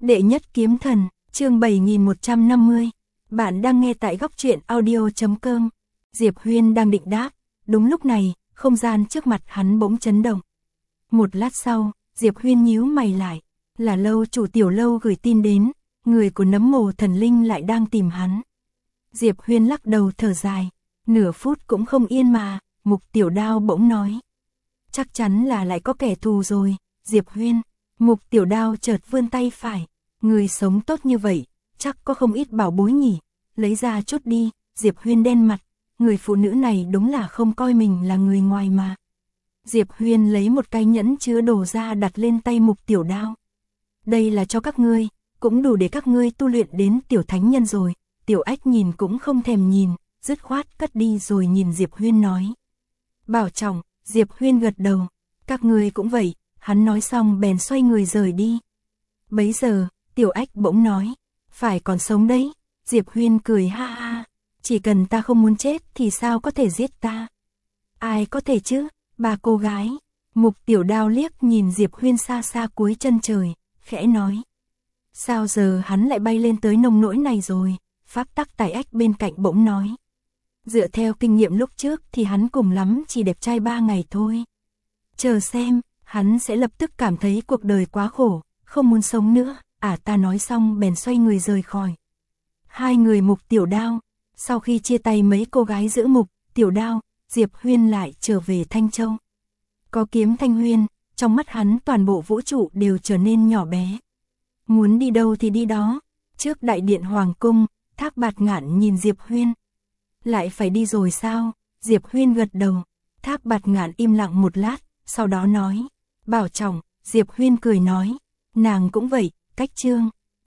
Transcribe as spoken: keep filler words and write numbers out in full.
Đệ nhất kiếm thần, chương bảy nghìn một trăm năm mươi. Bạn đang nghe tại góc truyện audio chấm com. Diệp Huyên đang định đáp, đúng lúc này, không gian trước mặt hắn bỗng chấn động. Một lát sau, Diệp Huyên nhíu mày lại, là Lâu chủ tiểu Lâu gửi tin đến, người của nấm mồ thần linh lại đang tìm hắn. Diệp Huyên lắc đầu thở dài, nửa phút cũng không yên mà, Mục Tiểu Đao bỗng nói. Chắc chắn là lại có kẻ thù rồi, Diệp Huyên. Mục Tiểu Đao chợt vươn tay phải, người sống tốt như vậy, chắc có không ít bảo bối nhỉ, lấy ra chút đi. Diệp Huyên đen mặt, người phụ nữ này đúng là không coi mình là người ngoài mà. Diệp Huyên lấy một cái nhẫn chứa đồ ra đặt lên tay Mục Tiểu Đao. Đây là cho các ngươi, cũng đủ để các ngươi tu luyện đến tiểu thánh nhân rồi. Tiểu Ách nhìn cũng không thèm nhìn, dứt khoát cất đi rồi nhìn Diệp Huyên nói. Bảo trọng. Diệp Huyên gật đầu, các ngươi cũng vậy. Hắn nói xong bèn xoay người rời đi. Bấy giờ, Tiểu Ách bỗng nói, phải còn sống đấy. Diệp Huyên cười ha ha, chỉ cần ta không muốn chết thì sao có thể giết ta? Ai có thể chứ, bà cô gái. Mục Tiểu Đao liếc nhìn Diệp Huyên xa xa cuối chân trời, khẽ nói. Sao giờ hắn lại bay lên tới nông nỗi này rồi? Pháp Tắc Tài Ách bên cạnh bỗng nói. Dựa theo kinh nghiệm lúc trước thì hắn cùng lắm chỉ đẹp trai ba ngày thôi. Chờ xem, hắn sẽ lập tức cảm thấy cuộc đời quá khổ, không muốn sống nữa. À, ta nói xong bèn xoay người rời khỏi. Hai người Mục Tiểu Đao, sau khi chia tay mấy cô gái giữ Mục Tiểu Đao, Diệp Huyên lại trở về Thanh Châu. Có Kiếm Thanh Huyên, trong mắt hắn toàn bộ vũ trụ đều trở nên nhỏ bé. Muốn đi đâu thì đi đó. Trước đại điện Hoàng Cung, Thác Bạt Ngạn nhìn Diệp Huyên. Lại phải đi rồi sao? Diệp Huyên gật đầu. Thác Bạt Ngạn im lặng một lát, sau đó nói. Bảo trọng. Diệp Huyên cười nói. Nàng cũng vậy, cách chương.